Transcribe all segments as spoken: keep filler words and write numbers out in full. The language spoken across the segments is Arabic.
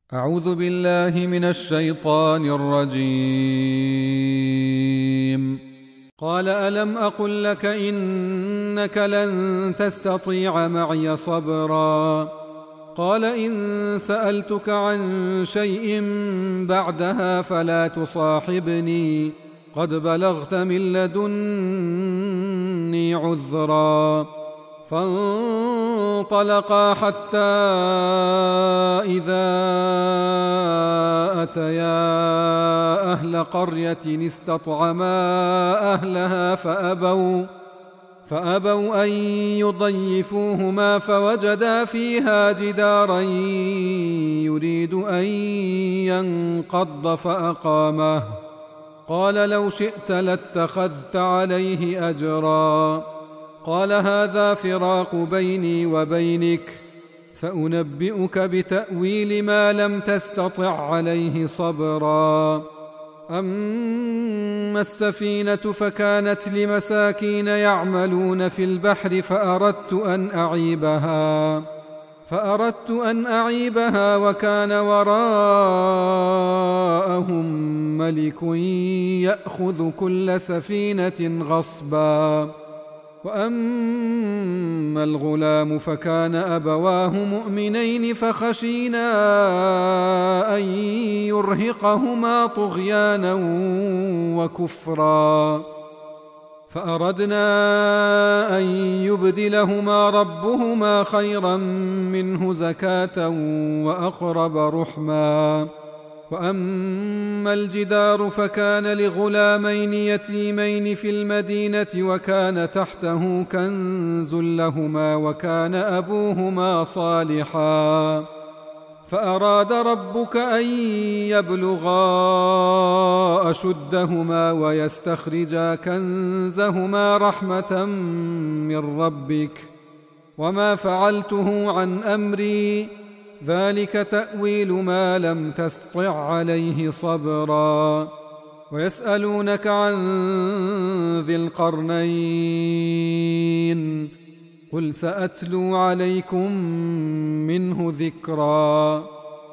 أعوذ بالله من الشيطان الرجيم. قال ألم أقل لك إنك لن تستطيع معي صبرا. قال إن سألتك عن شيء بعدها فلا تصاحبني قد بلغت من لدني عذرا. فانطلقا حتى إذا أتيا أهل قرية استطعما أهلها فأبوا فأبوا أن يضيفوهما فوجدا فيها جدارا يريد أن ينقض فأقامه. قال لو شئت لاتخذت عليه أجرا. قال هذا فراق بيني وبينك سأنبئك بتأويل ما لم تستطع عليه صبرا. أما السفينة فكانت لمساكين يعملون في البحر فأردت أن أعيبها فأردت أن أعيبها وكان وراءهم ملك يأخذ كل سفينة غصبا. وأما الغلام فكان أبواه مؤمنين فخشينا أن يرهقهما طغيانا وكفرا فأردنا أن يبدلهما ربهما خيرا منه زكاة وأقرب رحما. وأما الجدار فكان لغلامين يتيمين في المدينة وكان تحته كنز لهما وكان أبوهما صالحا فأراد ربك أن يبلغا أشدهما ويستخرجا كنزهما رحمة من ربك وما فعلته عن أمري ذلك تأويل ما لم تستطع عليه صبرا. ويسألونك عن ذي القرنين قل سأتلو عليكم منه ذكرا.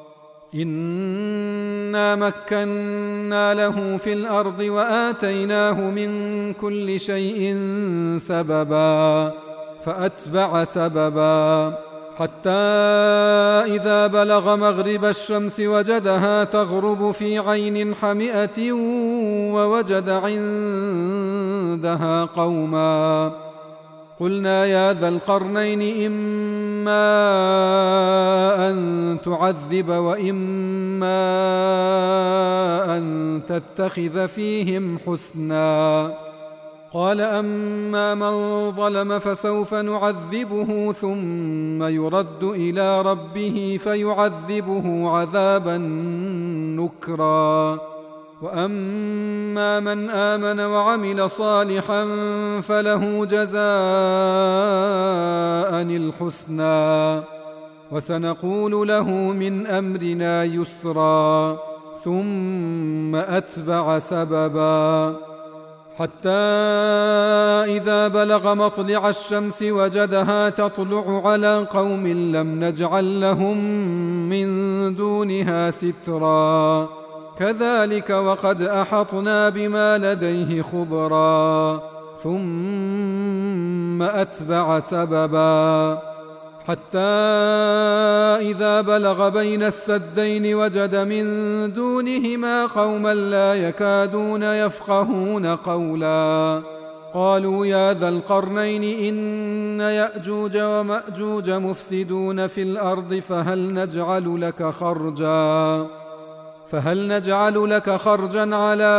إنا مكنا له في الأرض وآتيناه من كل شيء سببا فأتبع سببا حتى إذا بلغ مغرب الشمس وجدها تغرب في عين حمئة ووجد عندها قوما. قلنا يا ذا القرنين إما أن تعذب وإما أن تتخذ فيهم حسنا. قال أما من ظلم فسوف نعذبه ثم يرد إلى ربه فيعذبه عذابا نكرا. وأما من آمن وعمل صالحا فله جزاء الحسنى وسنقول له من أمرنا يسرا. ثم أتبع سببا حتى إذا بلغ مطلع الشمس وجدها تطلع على قوم لم نجعل لهم من دونها سترا. كذلك وقد أحطنا بما لديه خبرا. ثم أتبع سببا حتى إذا بلغ بين السدين وجد من دونهما قوما لا يكادون يفقهون قولا. قالوا يا ذا القرنين إن يأجوج ومأجوج مفسدون في الأرض فهل نجعل لك خرجا فهل نجعل لك خرجا على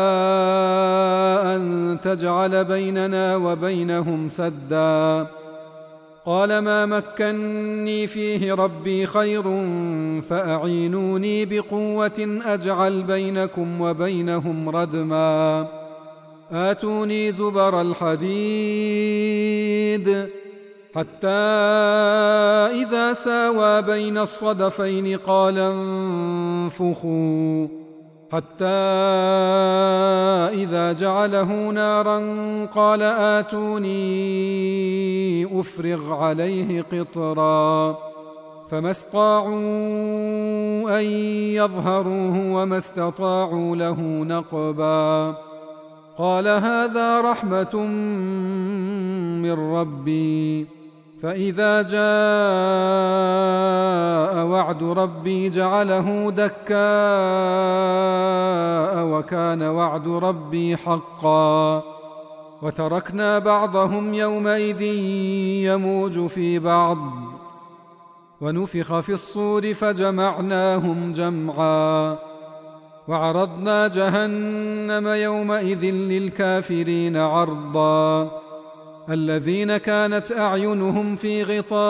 أن تجعل بيننا وبينهم سدا. قال ما مكني فيه ربي خير فأعينوني بقوة أجعل بينكم وبينهم ردما. آتوني زبر الحديد حتى إذا ساوى بين الصدفين قال انفخوا حتى إذا جعله نارا قال آتوني أفرغ عليه قطرا فما استطاعوا أن يظهروه وما استطاعوا له نقبا قال هذا رحمة من ربي فإذا جاء وعد ربي جعله دكاء وكان وعد ربي حقا وتركنا بعضهم يومئذ يموج في بعض ونفخ في الصور فجمعناهم جمعا وعرضنا جهنم يومئذ للكافرين عرضا الذين كانت أعينهم في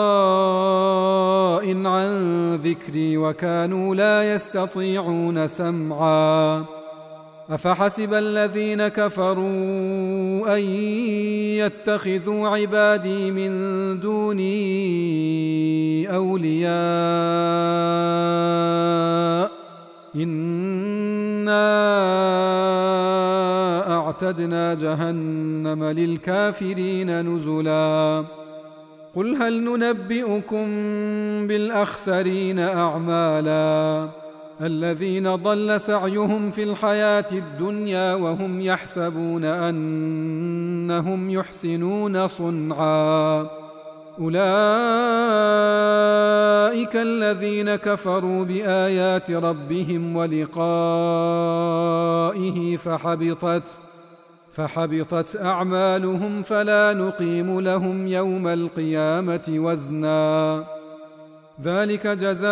غطاء عن ذكري وكانوا لا يستطيعون سمعا أفحسب الذين كفروا أن يتخذوا عبادي من دوني أولياء إنا أعتدنا جهنم للكافرين نزلا قل هل ننبئكم بالأخسرين أعمالا الذين ضل سعيهم في الحياة الدنيا وهم يحسبون أنهم يحسنون صنعا أولئك الذين كفروا بآيات ربهم ولقائه فحبطت فحبطت أعمالهم فلا نقيم لهم يوم القيامة وزنا ذلك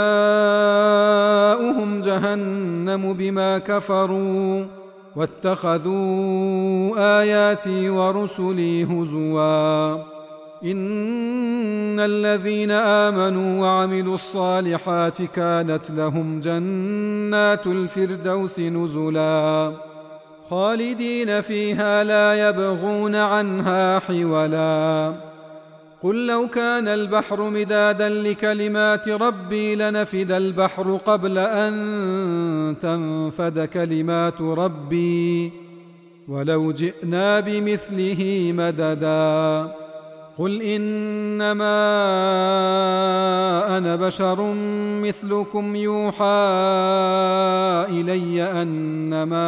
جزاؤهم جهنم بما كفروا واتخذوا آياتي ورسلي هزوا إن الذين آمنوا وعملوا الصالحات كانت لهم جنات الفردوس نزلا خالدين فيها لا يبغون عنها حولا قل لو كان البحر مدادا لكلمات ربي لنفد البحر قبل أن تنفد كلمات ربي ولو جئنا بمثله مددا قل إنما أنا بشر مثلكم يوحى إلي أنما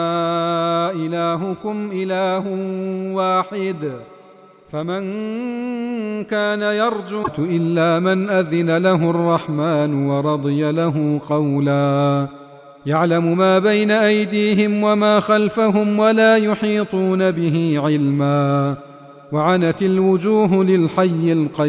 إلهكم إله واحد فمن كان يرجو إلا من أذن له الرحمن ورضي له قولا يعلم ما بين أيديهم وما خلفهم ولا يحيطون به علما وعنت الوجوه للحي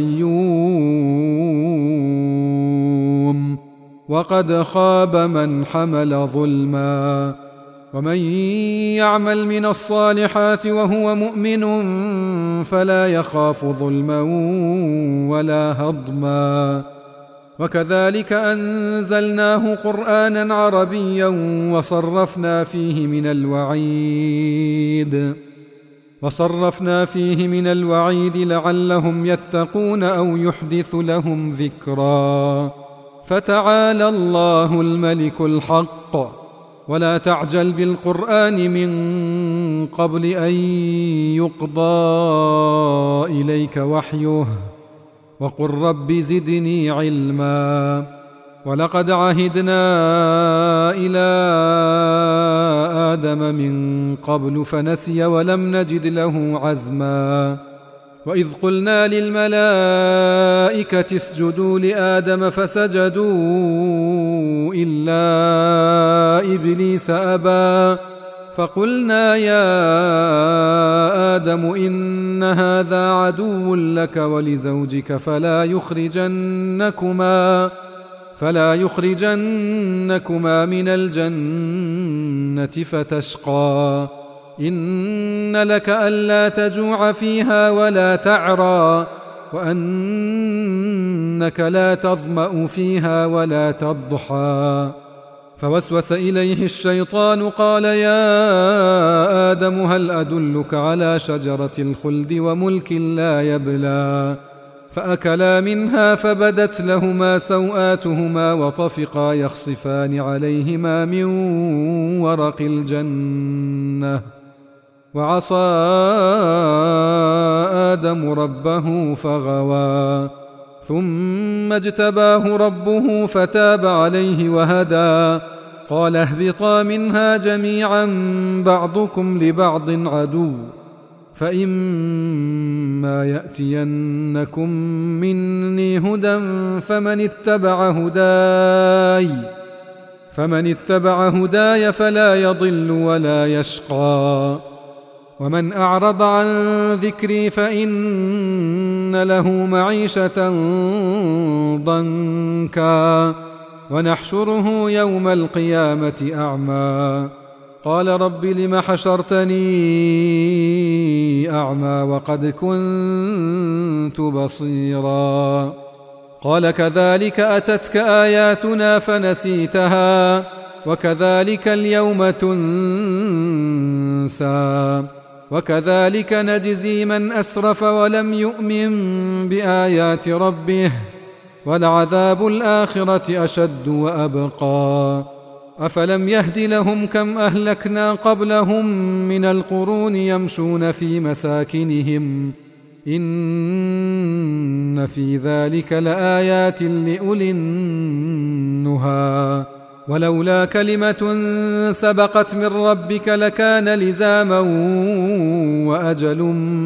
القيوم وقد خاب من حمل ظلما ومن يعمل من الصالحات وهو مؤمن فلا يخاف ظلما ولا هضما وكذلك أنزلناه قرآنا عربيا وصرفنا فيه من الوعيد وصرفنا فيه من الوعيد لعلهم يتقون أو يحدث لهم ذكرا فتعالى الله الملك الحق ولا تعجل بالقرآن من قبل أن يقضى إليك وحيه وقل رب زدني علما ولقد عهدنا إلى آدم من قبل فنسي ولم نجد له عزما وإذ قلنا للملائكة اسجدوا لآدم فسجدوا إلا إبليس أبى فقلنا يا آدم إن هذا عدو لك ولزوجك فلا يخرجنكما فلا يخرجنكما من الجنة فتشقى إن لك ألا تجوع فيها ولا تعرى وأنك لا تظمأ فيها ولا تضحى فوسوس إليه الشيطان قال يا آدم هل أدلك على شجرة الخلد وملك لا يبلى فأكلا منها فبدت لهما سوآتهما وطفقا يخصفان عليهما من ورق الجنة وعصى آدم ربه فغوى ثم اجتباه ربه فتاب عليه وهدى قال اهبطا منها جميعا بعضكم لبعض عدو فإما يأتينكم مني هدى فمن اتبع هداي فمن اتبع هداي فلا يضل ولا يشقى ومن أعرض عن ذكري فإن له معيشة ضنكا ونحشره يوم القيامة أعمى قال رب لم حشرتني أعمى وقد كنت بصيرا قال كذلك أتتك آياتنا فنسيتها وكذلك اليوم تنسى وكذلك نجزي من أسرف ولم يؤمن بآيات ربه ولعذاب الآخرة أشد وأبقى أفلم يهد لهم كم أهلكنا قبلهم من القرون يمشون في مساكنهم إن في ذلك لآيات لأولي النهى ولولا كلمة سبقت من ربك لكان لزاما وأجل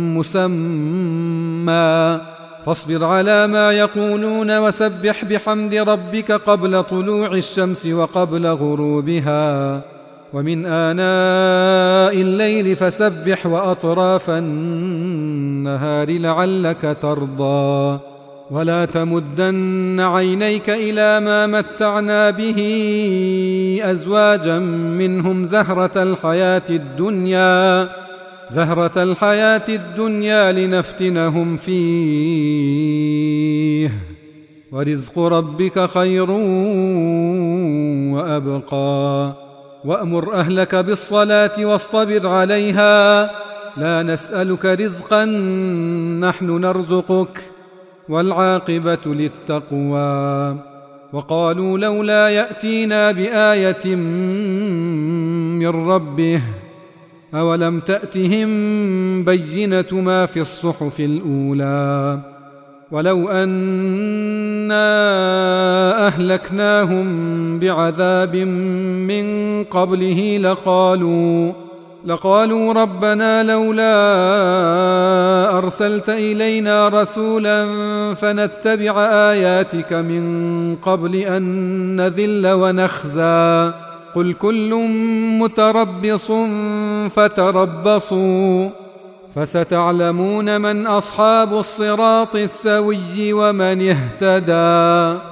مسمى فاصبر على ما يقولون وسبح بحمد ربك قبل طلوع الشمس وقبل غروبها ومن آناء الليل فسبح وأطراف النهار لعلك ترضى ولا تمدن عينيك إلى ما متعنا به أزواجا منهم زهرة الحياة الدنيا زهرة الحياة الدنيا لنفتنهم فيه ورزق ربك خير وأبقى وأمر أهلك بالصلاة واصطبر عليها لا نسألك رزقا نحن نرزقك والعاقبة للتقوى وقالوا لولا يأتينا بآية من ربه أولم تأتهم بينة ما في الصحف الأولى ولو أنا أهلكناهم بعذاب من قبله لقالوا لقالوا ربنا لولا أرسلت إلينا رسولا فنتبع آياتك من قبل أن نذل ونخزى قل كل متربص فتربصوا فستعلمون من أصحاب الصراط السوي ومن اهتدى.